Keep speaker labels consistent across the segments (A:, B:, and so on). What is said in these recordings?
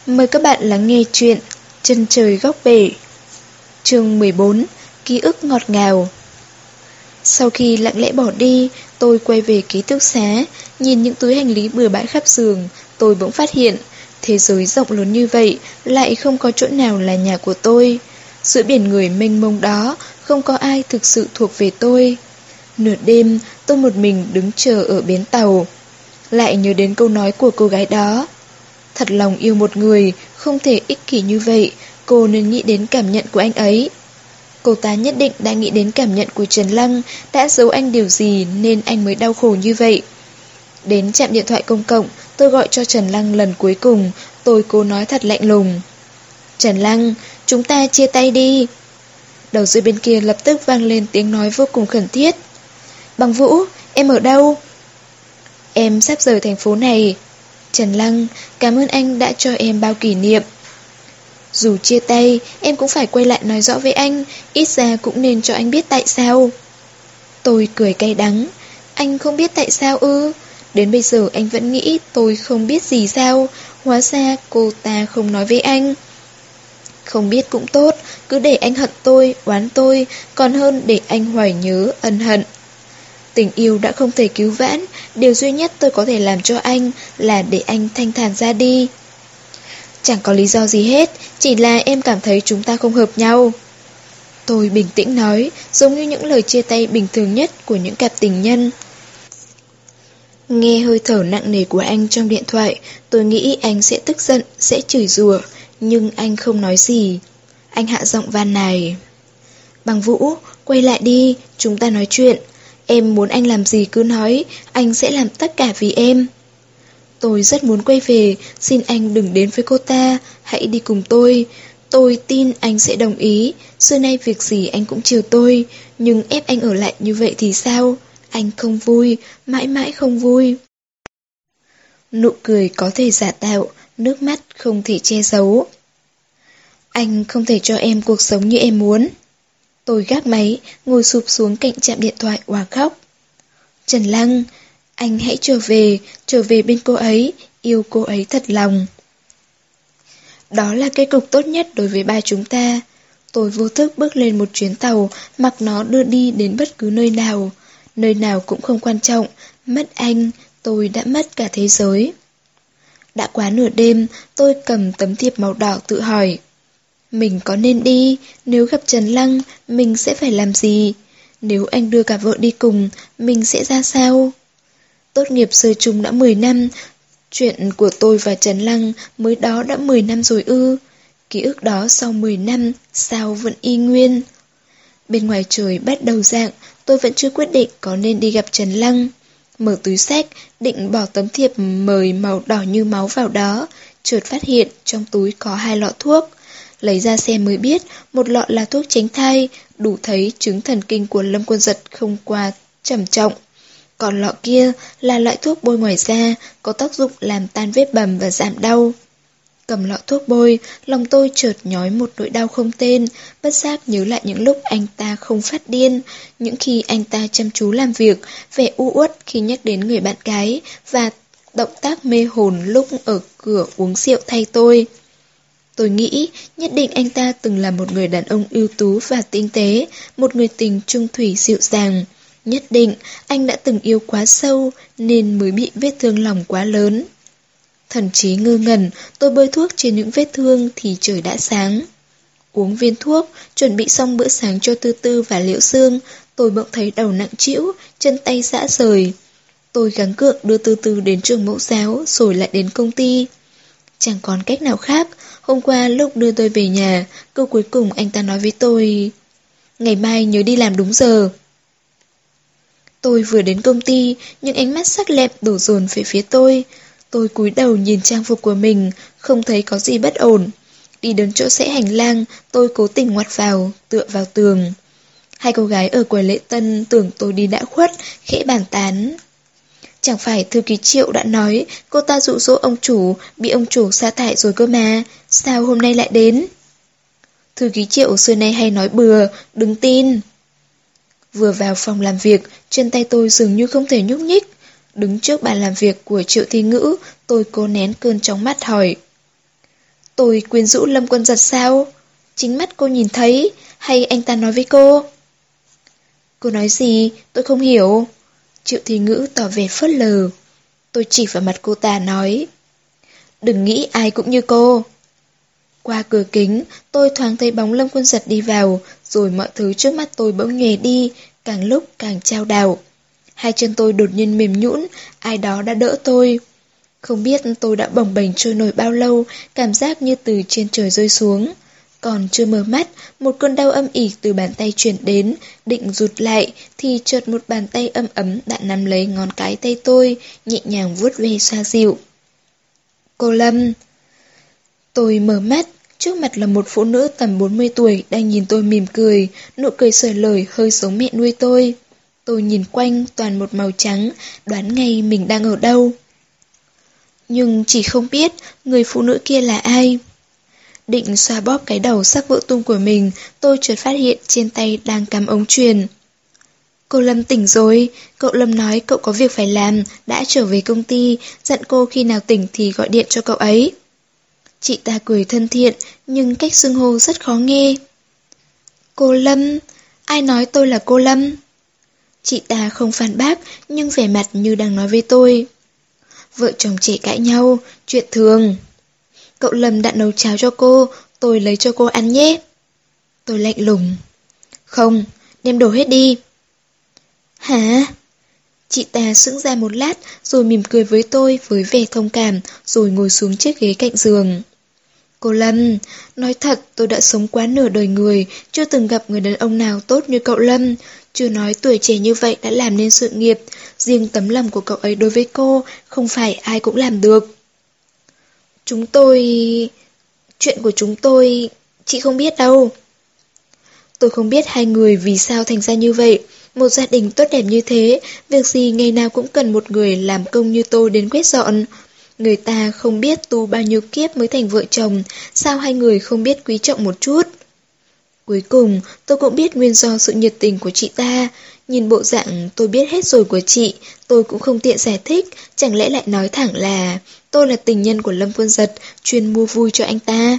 A: Mời các bạn lắng nghe chuyện Chân trời góc bể. Chương 14. Ký ức ngọt ngào. Sau khi lặng lẽ bỏ đi, tôi quay về ký túc xá, nhìn những túi hành lý bừa bãi khắp giường, tôi bỗng phát hiện, thế giới rộng lớn như vậy, lại không có chỗ nào là nhà của tôi. Giữa biển người mênh mông đó, không có ai thực sự thuộc về tôi. Nửa đêm, tôi một mình đứng chờ ở bến tàu. Lại nhớ đến câu nói của cô gái đó. Thật lòng yêu một người, không thể ích kỷ như vậy, cô nên nghĩ đến cảm nhận của anh ấy. Cô ta nhất định đã nghĩ đến cảm nhận của Trần Lăng, đã giấu anh điều gì nên anh mới đau khổ như vậy. Đến trạm điện thoại công cộng, tôi gọi cho Trần Lăng lần cuối cùng, tôi cố nói thật lạnh lùng. Trần Lăng, chúng ta chia tay đi. Đầu dây bên kia lập tức vang lên tiếng nói vô cùng khẩn thiết. Bằng Vũ, em ở đâu? Em sắp rời thành phố này. Trần Lăng, cảm ơn anh đã cho em bao kỷ niệm. Dù chia tay, em cũng phải quay lại nói rõ với anh, ít ra cũng nên cho anh biết tại sao. Tôi cười cay đắng. Anh không biết tại sao ư? Đến bây giờ anh vẫn nghĩ tôi không biết gì sao? Hóa ra cô ta không nói với anh. Không biết cũng tốt, cứ để anh hận tôi, oán tôi, còn hơn để anh hoài nhớ, ân hận. Tình yêu đã không thể cứu vãn, điều duy nhất tôi có thể làm cho anh là để anh thanh thản ra đi. Chẳng có lý do gì hết, chỉ là em cảm thấy chúng ta không hợp nhau. Tôi bình tĩnh nói, giống như những lời chia tay bình thường nhất của những cặp tình nhân. Nghe hơi thở nặng nề của anh trong điện thoại, tôi nghĩ anh sẽ tức giận, sẽ chửi rủa, nhưng anh không nói gì. Anh hạ giọng van nài. Bằng Vũ, quay lại đi, chúng ta nói chuyện. Em muốn anh làm gì cứ nói, anh sẽ làm tất cả vì em. Tôi rất muốn quay về, xin anh đừng đến với cô ta, hãy đi cùng tôi. Tôi tin anh sẽ đồng ý, xưa nay việc gì anh cũng chiều tôi, nhưng ép anh ở lại như vậy thì sao? Anh không vui, mãi mãi không vui. Nụ cười có thể giả tạo, nước mắt không thể che giấu. Anh không thể cho em cuộc sống như em muốn. Tôi gác máy, ngồi sụp xuống cạnh trạm điện thoại òa khóc. Trần Lăng, anh hãy trở về bên cô ấy, yêu cô ấy thật lòng. Đó là kết cục tốt nhất đối với ba chúng ta. Tôi vô thức bước lên một chuyến tàu, mặc nó đưa đi đến bất cứ nơi nào cũng không quan trọng, mất anh, tôi đã mất cả thế giới. Đã quá nửa đêm, tôi cầm tấm thiệp màu đỏ tự hỏi. Mình có nên đi, nếu gặp Trần Lăng, mình sẽ phải làm gì? Nếu anh đưa cả vợ đi cùng, mình sẽ ra sao? Tốt nghiệp sơ chung đã 10 năm, chuyện của tôi và Trần Lăng mới đó đã 10 năm rồi ư. Ký ức đó sau 10 năm, sao vẫn y nguyên? Bên ngoài trời bắt đầu rạng, tôi vẫn chưa quyết định có nên đi gặp Trần Lăng. Mở túi xách, định bỏ tấm thiệp mời màu đỏ như máu vào đó, chợt phát hiện trong túi có 2 lọ thuốc. Lấy ra xem mới biết, một lọ là thuốc tránh thai, đủ thấy chứng thần kinh của Lâm Quân Giật không qua trầm trọng. Còn lọ kia là loại thuốc bôi ngoài da, có tác dụng làm tan vết bầm và giảm đau. Cầm lọ thuốc bôi, lòng tôi chợt nhói một nỗi đau không tên, bất giác nhớ lại những lúc anh ta không phát điên, những khi anh ta chăm chú làm việc, vẻ u uất khi nhắc đến người bạn gái, và động tác mê hồn lúc ở cửa uống rượu thay tôi. Tôi nghĩ nhất định anh ta từng là một người đàn ông ưu tú và tinh tế, một người tình trung thủy dịu dàng. Nhất định anh đã từng yêu quá sâu nên mới bị vết thương lòng quá lớn. Thần trí ngơ ngẩn, tôi bôi thuốc trên những vết thương thì trời đã sáng. Uống viên thuốc, chuẩn bị xong bữa sáng cho Tư Tư và Liễu Sương, tôi bỗng thấy đầu nặng trĩu, chân tay rã rời. Tôi gắng gượng đưa Tư Tư đến trường mẫu giáo rồi lại đến công ty. Chẳng còn cách nào khác, hôm qua lúc đưa tôi về nhà, câu cuối cùng anh ta nói với tôi: ngày mai nhớ đi làm đúng giờ. Tôi vừa đến công ty, những ánh mắt sắc lẹm đổ dồn về phía tôi. Tôi cúi đầu nhìn trang phục của mình, không thấy có gì bất ổn. Đi đến chỗ rẽ hành lang, tôi cố tình ngoặt vào, tựa vào tường. Hai cô gái ở quầy lễ tân tưởng tôi đi đã khuất, khẽ bàn tán. Chẳng phải thư ký Triệu đã nói cô ta dụ dỗ ông chủ, bị ông chủ sa thải rồi cơ mà, sao hôm nay lại đến? Thư ký Triệu xưa nay hay nói bừa, đừng tin. Vừa vào phòng làm việc, chân tay tôi dường như không thể nhúc nhích. Đứng trước bàn làm việc của Triệu Thi Ngữ, tôi cố nén cơn chóng mặt hỏi. Tôi quyến rũ Lâm Quân Giật sao? Chính mắt cô nhìn thấy, hay anh ta nói với cô? Cô nói gì? Tôi không hiểu. Triệu Thúy Ngữ tỏ vẻ phớt lờ. Tôi chỉ vào mặt cô ta nói. Đừng nghĩ ai cũng như cô. Qua cửa kính, tôi thoáng thấy bóng Lâm Quân Giật đi vào, rồi mọi thứ trước mắt tôi bỗng nhòe đi, càng lúc càng chao đảo. Hai chân tôi đột nhiên mềm nhũn, ai đó đã đỡ tôi. Không biết tôi đã bồng bềnh trôi nổi bao lâu, cảm giác như từ trên trời rơi xuống. Còn chưa mở mắt, một cơn đau âm ỉ từ bàn tay chuyển đến, định rụt lại, thì chợt một bàn tay ấm ấm đã nắm lấy ngón cái tay tôi, nhẹ nhàng vuốt ve xoa dịu. Cô Lâm. Tôi mở mắt, trước mặt là một phụ nữ tầm 40 tuổi đang nhìn tôi mỉm cười, nụ cười xởi lởi hơi giống mẹ nuôi tôi. Tôi nhìn quanh toàn một màu trắng, đoán ngay mình đang ở đâu. Nhưng chỉ không biết người phụ nữ kia là ai. Định xoa bóp cái đầu sắp vỡ tung của mình, tôi chợt phát hiện trên tay đang cắm ống truyền. Cô Lâm tỉnh rồi, cậu Lâm nói cậu có việc phải làm, đã trở về công ty, dặn cô khi nào tỉnh thì gọi điện cho cậu ấy. Chị ta cười thân thiện, nhưng cách xưng hô rất khó nghe. Cô Lâm? Ai nói tôi là cô Lâm? Chị ta không phản bác, nhưng vẻ mặt như đang nói với tôi. Vợ chồng trẻ cãi nhau, chuyện thường. Cậu Lâm đã nấu cháo cho cô, tôi lấy cho cô ăn nhé. Tôi lạnh lùng. Không, đem đồ hết đi. Hả? Chị ta sững ra một lát, rồi mỉm cười với tôi với vẻ thông cảm, rồi ngồi xuống chiếc ghế cạnh giường. Cô Lâm, nói thật tôi đã sống quá nửa đời người, chưa từng gặp người đàn ông nào tốt như cậu Lâm. Chưa nói tuổi trẻ như vậy đã làm nên sự nghiệp, riêng tấm lòng của cậu ấy đối với cô, không phải ai cũng làm được. Chuyện của chúng tôi, chị không biết đâu. Tôi không biết hai người vì sao thành ra như vậy. Một gia đình tốt đẹp như thế, việc gì ngày nào cũng cần một người làm công như tôi đến quét dọn. Người ta không biết tu bao nhiêu kiếp mới thành vợ chồng, sao hai người không biết quý trọng một chút? Cuối cùng, tôi cũng biết nguyên do sự nhiệt tình của chị ta. Nhìn bộ dạng tôi biết hết rồi của chị, tôi cũng không tiện giải thích, chẳng lẽ lại nói thẳng là tôi là tình nhân của Lâm Quân Giật, chuyên mua vui cho anh ta.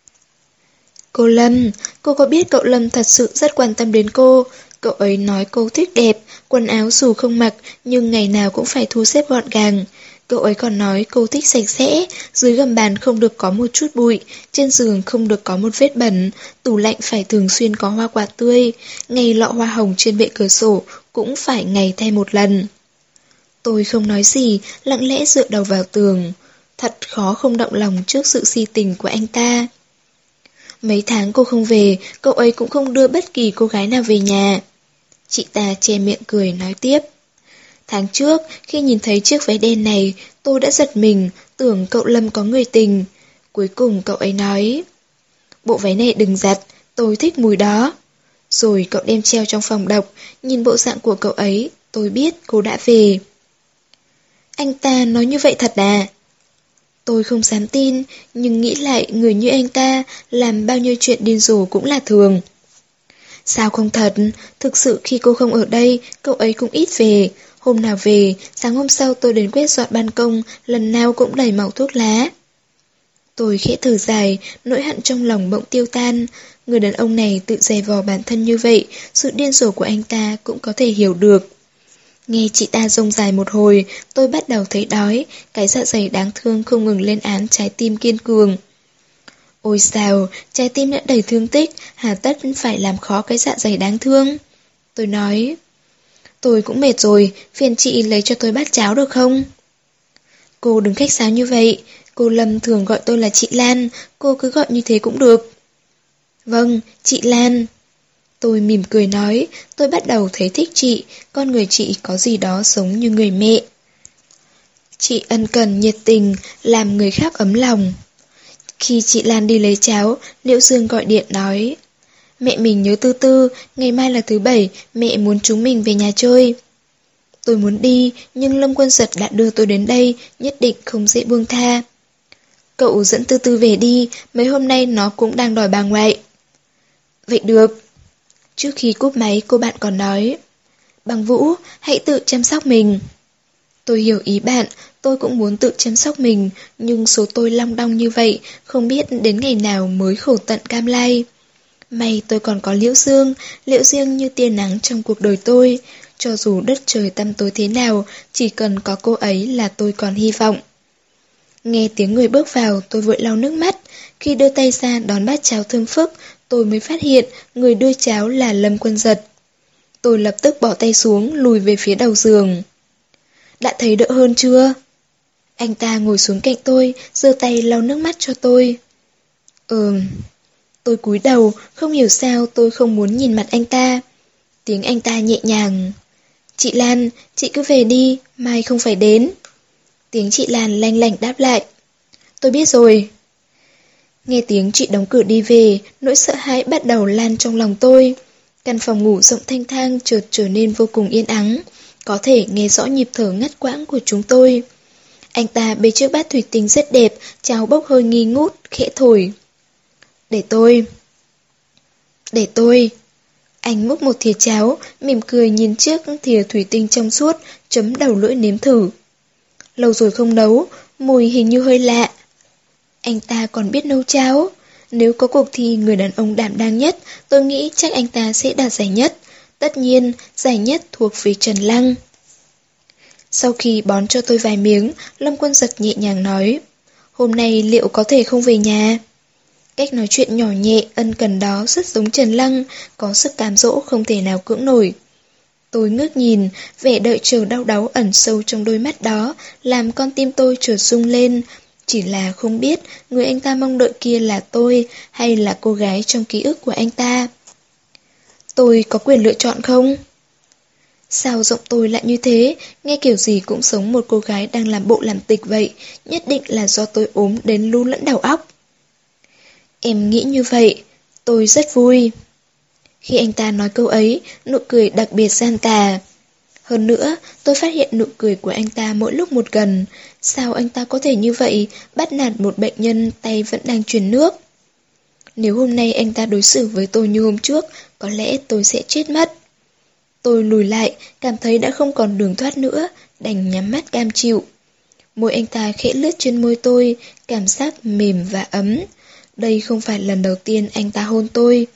A: Cô Lâm, cô có biết cậu Lâm thật sự rất quan tâm đến cô. Cậu ấy nói cô thích đẹp, quần áo dù không mặc nhưng ngày nào cũng phải thu xếp gọn gàng. Cậu ấy còn nói cô thích sạch sẽ, dưới gầm bàn không được có một chút bụi, trên giường không được có một vết bẩn, tủ lạnh phải thường xuyên có hoa quả tươi, ngày lọ hoa hồng trên bệ cửa sổ cũng phải ngày thay một lần. Tôi không nói gì, lặng lẽ dựa đầu vào tường. Thật khó không động lòng trước sự si tình của anh ta. Mấy tháng cô không về, cậu ấy cũng không đưa bất kỳ cô gái nào về nhà. Chị ta che miệng cười nói tiếp. Tháng trước, khi nhìn thấy chiếc váy đen này, tôi đã giật mình, tưởng cậu Lâm có người tình. Cuối cùng cậu ấy nói, bộ váy này đừng giặt, tôi thích mùi đó. Rồi cậu đem treo trong phòng đọc, nhìn bộ dạng của cậu ấy, tôi biết cô đã về. Anh ta nói như vậy thật à? Tôi không dám tin, nhưng nghĩ lại người như anh ta làm bao nhiêu chuyện điên rồ cũng là thường. Sao không thật, thực sự khi cô không ở đây, cậu ấy cũng ít về. Hôm nào về, sáng hôm sau tôi đến quét dọn ban công, lần nào cũng đầy màu thuốc lá. Tôi khẽ thở dài, nỗi hận trong lòng bỗng tiêu tan. Người đàn ông này tự dè vò bản thân như vậy, sự điên rồ của anh ta cũng có thể hiểu được. Nghe chị ta rông dài một hồi, tôi bắt đầu thấy đói, cái dạ dày đáng thương không ngừng lên án trái tim kiên cường. Ôi sao, trái tim đã đầy thương tích, hà tất phải làm khó cái dạ dày đáng thương. Tôi nói, tôi cũng mệt rồi, phiền chị lấy cho tôi bát cháo được không? Cô đừng khách sáo như vậy, cô Lâm thường gọi tôi là chị Lan, cô cứ gọi như thế cũng được. Vâng, chị Lan. Tôi mỉm cười nói, tôi bắt đầu thấy thích chị, con người chị có gì đó giống như người mẹ. Chị ân cần nhiệt tình, làm người khác ấm lòng. Khi chị Lan đi lấy cháo, Liễu Dương gọi điện nói, mẹ mình nhớ Tư Tư, ngày mai là thứ Bảy, mẹ muốn chúng mình về nhà chơi. Tôi muốn đi, nhưng Lâm Quân Giật đã đưa tôi đến đây, nhất định không dễ buông tha. Cậu dẫn Tư Tư về đi, mấy hôm nay nó cũng đang đòi bà ngoại. Vậy được. Trước khi cúp máy cô bạn còn nói, Bằng Vũ, hãy tự chăm sóc mình. Tôi hiểu ý bạn, tôi cũng muốn tự chăm sóc mình, nhưng số tôi long đong như vậy, không biết đến ngày nào mới khổ tận cam lai. May tôi còn có Liễu Dương, Liễu Dương như tia nắng trong cuộc đời tôi. Cho dù đất trời tăm tối thế nào, chỉ cần có cô ấy là tôi còn hy vọng. Nghe tiếng người bước vào, tôi vội lau nước mắt. Khi đưa tay ra đón bát cháo thơm phức, tôi mới phát hiện người đưa cháo là Lâm Quân Giật. Tôi lập tức bỏ tay xuống, lùi về phía đầu giường. Đã thấy đỡ hơn chưa? Anh ta ngồi xuống cạnh tôi, giơ tay lau nước mắt cho tôi. Tôi cúi đầu, không hiểu sao tôi không muốn nhìn mặt anh ta. Tiếng anh ta nhẹ nhàng. Chị Lan, chị cứ về đi, mai không phải đến. Tiếng chị Lan lanh lảnh đáp lại. Tôi biết rồi. Nghe tiếng chị đóng cửa đi về, nỗi sợ hãi bắt đầu lan trong lòng tôi. Căn phòng ngủ rộng thanh thang chợt trở nên vô cùng yên ắng, có thể nghe rõ nhịp thở ngắt quãng của chúng tôi. Anh ta bê chiếc bát thủy tinh rất đẹp, cháo bốc hơi nghi ngút, khẽ thổi. Để tôi. Anh múc một thìa cháo, mỉm cười nhìn chiếc thìa thủy tinh trong suốt, chấm đầu lưỡi nếm thử. Lâu rồi không nấu, mùi hình như hơi lạ. Anh ta còn biết nấu cháo. Nếu có cuộc thi người đàn ông đảm đang nhất, tôi nghĩ chắc anh ta sẽ đạt giải nhất. Tất nhiên, giải nhất thuộc về Trần Lăng. Sau khi bón cho tôi vài miếng, Lâm Quân Giật nhẹ nhàng nói. Hôm nay liệu có thể không về nhà? Cách nói chuyện nhỏ nhẹ, ân cần đó rất giống Trần Lăng, có sức cám dỗ không thể nào cưỡng nổi. Tôi ngước nhìn, vẻ đợi chờ đau đáu ẩn sâu trong đôi mắt đó, làm con tim tôi chợt rung lên. Chỉ là không biết người anh ta mong đợi kia là tôi hay là cô gái trong ký ức của anh ta. Tôi có quyền lựa chọn không? Sao giọng tôi lại như thế, nghe kiểu gì cũng giống một cô gái đang làm bộ làm tịch vậy, nhất định là do tôi ốm đến lu lẫn đầu óc. Em nghĩ như vậy, tôi rất vui. Khi anh ta nói câu ấy, nụ cười đặc biệt gian tà. Hơn nữa, tôi phát hiện nụ cười của anh ta mỗi lúc một gần. Sao anh ta có thể như vậy, bắt nạt một bệnh nhân tay vẫn đang truyền nước? Nếu hôm nay anh ta đối xử với tôi như hôm trước, có lẽ tôi sẽ chết mất. Tôi lùi lại, cảm thấy đã không còn đường thoát nữa, đành nhắm mắt cam chịu. Môi anh ta khẽ lướt trên môi tôi, cảm giác mềm và ấm. Đây không phải lần đầu tiên anh ta hôn tôi.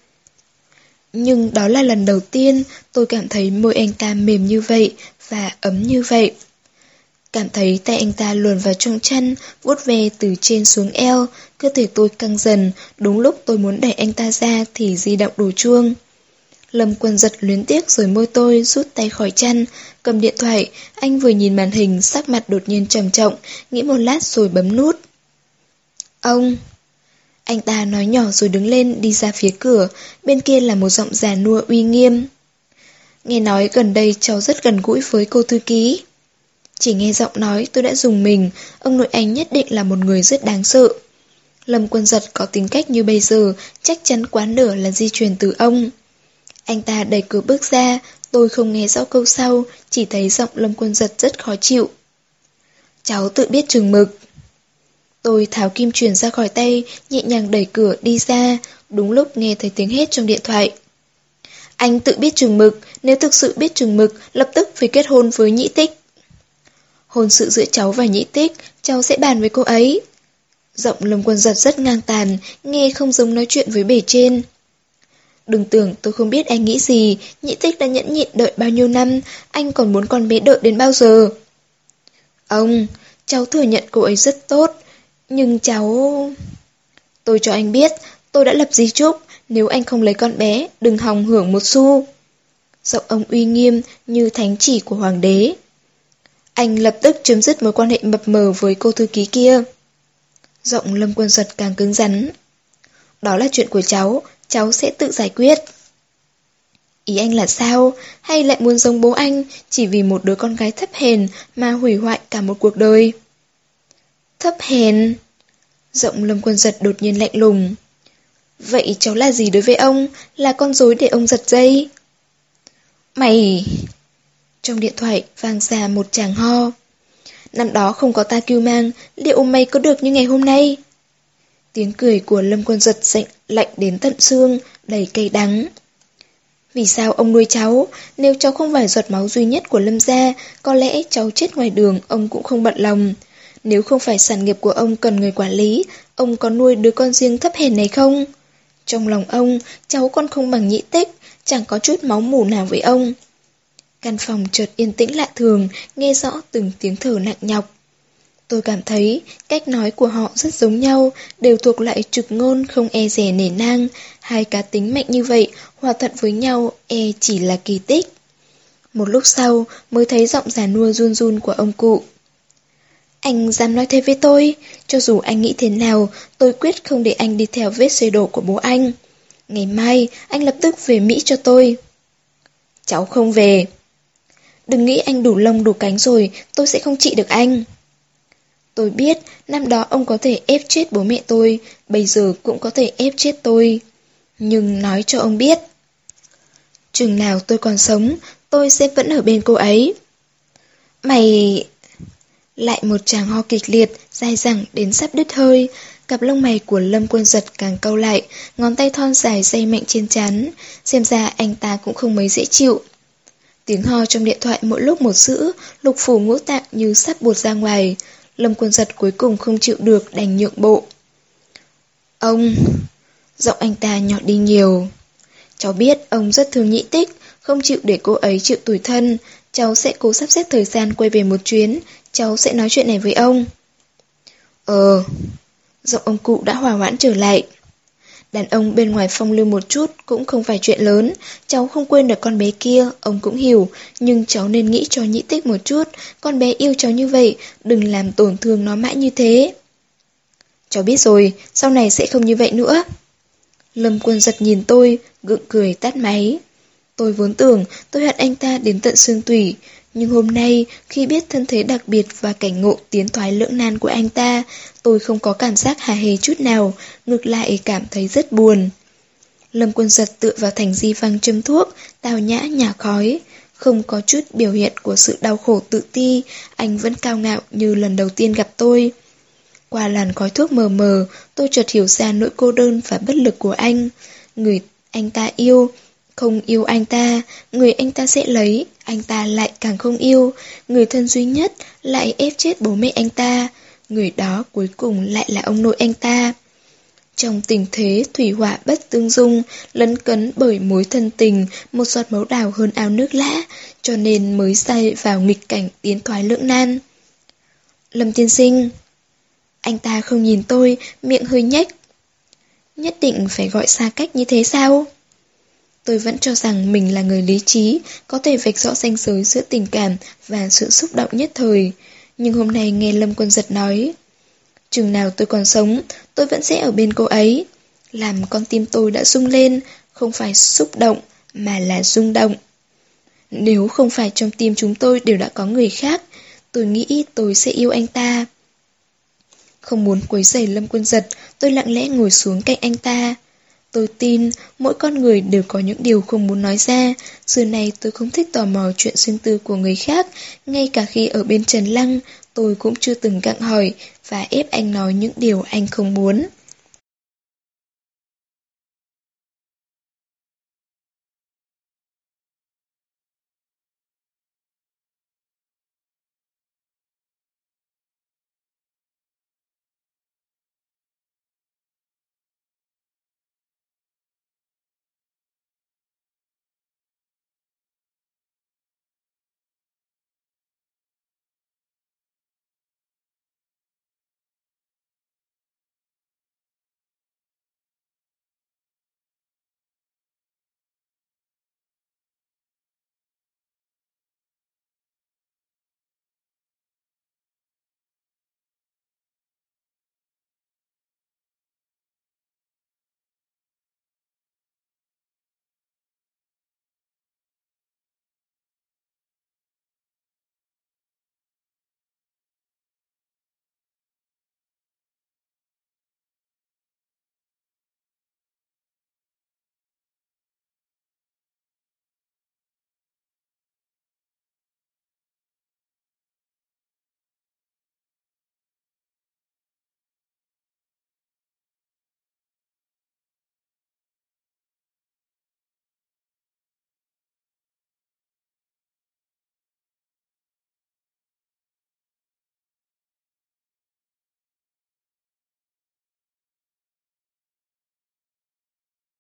A: Nhưng đó là lần đầu tiên tôi cảm thấy môi anh ta mềm như vậy và ấm như vậy. Cảm thấy tay anh ta luồn vào trong chăn, vuốt ve từ trên xuống eo, cơ thể tôi căng dần, đúng lúc tôi muốn đẩy anh ta ra thì di động đổ chuông. Lâm Quân Giật luyến tiếc rồi môi tôi rút tay khỏi chăn, cầm điện thoại, anh vừa nhìn màn hình sắc mặt đột nhiên trầm trọng, nghĩ một lát rồi bấm nút. Ông... Anh ta nói nhỏ rồi đứng lên đi ra phía cửa, bên kia là một giọng già nua uy nghiêm. Nghe nói gần đây cháu rất gần gũi với cô thư ký. Chỉ nghe giọng nói tôi đã rùng mình, ông nội anh nhất định là một người rất đáng sợ. Lâm Quân Giật có tính cách như bây giờ, chắc chắn quá nửa là di truyền từ ông. Anh ta đẩy cửa bước ra, tôi không nghe rõ câu sau, chỉ thấy giọng Lâm Quân Giật rất khó chịu. Cháu tự biết chừng mực. Tôi tháo kim chuyền ra khỏi tay, nhẹ nhàng đẩy cửa đi ra, đúng lúc nghe thấy tiếng hét trong điện thoại. Anh tự biết chừng mực, nếu thực sự biết chừng mực, lập tức phải kết hôn với Nhĩ Tích. Hôn sự giữa cháu và Nhĩ Tích, cháu sẽ bàn với cô ấy. Giọng Lâm Quân Giật rất ngang tàn, nghe không giống nói chuyện với bề trên. Đừng tưởng tôi không biết anh nghĩ gì, Nhĩ Tích đã nhẫn nhịn đợi bao nhiêu năm, anh còn muốn con bé đợi đến bao giờ? Ông, cháu thừa nhận cô ấy rất tốt, nhưng cháu... Tôi cho anh biết, tôi đã lập di chúc, nếu anh không lấy con bé, đừng hòng hưởng một xu. Giọng ông uy nghiêm như thánh chỉ của hoàng đế. Anh lập tức chấm dứt mối quan hệ mập mờ với cô thư ký kia. Giọng Lâm Quân Giật càng cứng rắn. Đó là chuyện của cháu sẽ tự giải quyết. Ý anh là sao? Hay lại muốn giống bố anh, chỉ vì một đứa con gái thấp hèn mà hủy hoại cả một cuộc đời? Thấp hèn? Giọng Lâm Quân Giật đột nhiên lạnh lùng. Vậy cháu là gì đối với ông? Là con rối để ông giật dây? Mày... Trong điện thoại vang ra một tràng ho. Năm đó không có ta cưu mang, liệu mày có được như ngày hôm nay? Tiếng cười của Lâm Quân Giật lạnh đến tận xương, đầy cay đắng. Vì sao ông nuôi cháu? Nếu cháu không phải giọt máu duy nhất của Lâm gia, có lẽ cháu chết ngoài đường ông cũng không bận lòng. Nếu không phải sản nghiệp của ông cần người quản lý, ông có nuôi đứa con riêng thấp hèn này không? Trong lòng ông, cháu còn không bằng Nhĩ Tích, chẳng có chút máu mủ nào với ông. Căn phòng chợt yên tĩnh lạ thường, nghe rõ từng tiếng thở nặng nhọc. Tôi cảm thấy cách nói của họ rất giống nhau, đều thuộc loại trực ngôn không e dè nể nang. Hai cá tính mạnh như vậy, hòa thuận với nhau, chỉ là kỳ tích. Một lúc sau mới thấy giọng già nua run run của ông cụ. Anh dám nói thế với tôi, cho dù anh nghĩ thế nào, tôi quyết không để anh đi theo vết xe đổ của bố anh. Ngày mai, anh lập tức về Mỹ cho tôi. Cháu không về. Đừng nghĩ anh đủ lông đủ cánh rồi, tôi sẽ không trị được anh. Tôi biết, năm đó ông có thể ép chết bố mẹ tôi, bây giờ cũng có thể ép chết tôi. Nhưng nói cho ông biết, chừng nào tôi còn sống, tôi sẽ vẫn ở bên cô ấy. Mày... Lại một tràng ho kịch liệt, dai dẳng đến sắp đứt hơi. Cặp lông mày của Lâm Quân Giật càng cau lại, ngón tay thon dài day mạnh trên trán. Xem ra anh ta cũng không mấy dễ chịu. Tiếng ho trong điện thoại mỗi lúc một dữ, lục phủ ngũ tạng như sắp buột ra ngoài. Lâm Quân Giật cuối cùng không chịu được đành nhượng bộ. Ông... Giọng anh ta nhỏ đi nhiều. Cháu biết ông rất thương Nhĩ Tích, không chịu để cô ấy chịu tủi thân. Cháu sẽ cố sắp xếp thời gian quay về một chuyến. Cháu sẽ nói chuyện này với ông. Giọng ông cụ đã hòa hoãn trở lại. Đàn ông bên ngoài phong lưu một chút cũng không phải chuyện lớn. Cháu không quên được con bé kia, ông cũng hiểu. Nhưng cháu nên nghĩ cho Nhĩ Tích một chút. Con bé yêu cháu như vậy, đừng làm tổn thương nó mãi như thế. Cháu biết rồi, sau này sẽ không như vậy nữa. Lâm Quân Giật nhìn tôi, gượng cười tắt máy. Tôi vốn tưởng tôi hận anh ta đến tận xương tủy. Nhưng hôm nay, khi biết thân thế đặc biệt và cảnh ngộ tiến thoái lưỡng nan của anh ta, tôi không có cảm giác hả hê chút nào, ngược lại cảm thấy rất buồn. Lâm Quân Giật tựa vào thành di văng châm thuốc, tào nhã nhả khói. Không có chút biểu hiện của sự đau khổ tự ti, anh vẫn cao ngạo như lần đầu tiên gặp tôi. Qua làn khói thuốc mờ mờ, tôi chợt hiểu ra nỗi cô đơn và bất lực của anh. Người anh ta yêu, không yêu anh ta, người anh ta sẽ lấy, anh ta lại càng không yêu. Người thân duy nhất lại ép chết bố mẹ anh ta, người đó cuối cùng lại là ông nội anh ta. Trong tình thế thủy hỏa bất tương dung, lấn cấn bởi mối thân tình, một giọt máu đào hơn ao nước lã, cho nên mới say vào nghịch cảnh tiến thoái lưỡng nan. Lâm tiên sinh. Anh ta không nhìn tôi, miệng hơi nhếch. Nhất định phải gọi xa cách như thế sao? Tôi vẫn cho rằng mình là người lý trí, có thể vạch rõ ranh giới giữa tình cảm và sự xúc động nhất thời. Nhưng hôm nay nghe Lâm Quân Giật nói, chừng nào tôi còn sống, tôi vẫn sẽ ở bên cô ấy. Làm con tim tôi đã rung lên, không phải xúc động, mà là rung động. Nếu không phải trong tim chúng tôi đều đã có người khác, tôi nghĩ tôi sẽ yêu anh ta. Không muốn quấy rầy Lâm Quân Giật, tôi lặng lẽ ngồi xuống cạnh anh ta. Tôi tin mỗi con người đều có những điều không muốn nói ra. Xưa này tôi không thích tò mò chuyện riêng tư của người khác. Ngay cả khi ở bên Trần Lăng, tôi cũng chưa từng gặng hỏi và ép anh nói những điều anh không muốn.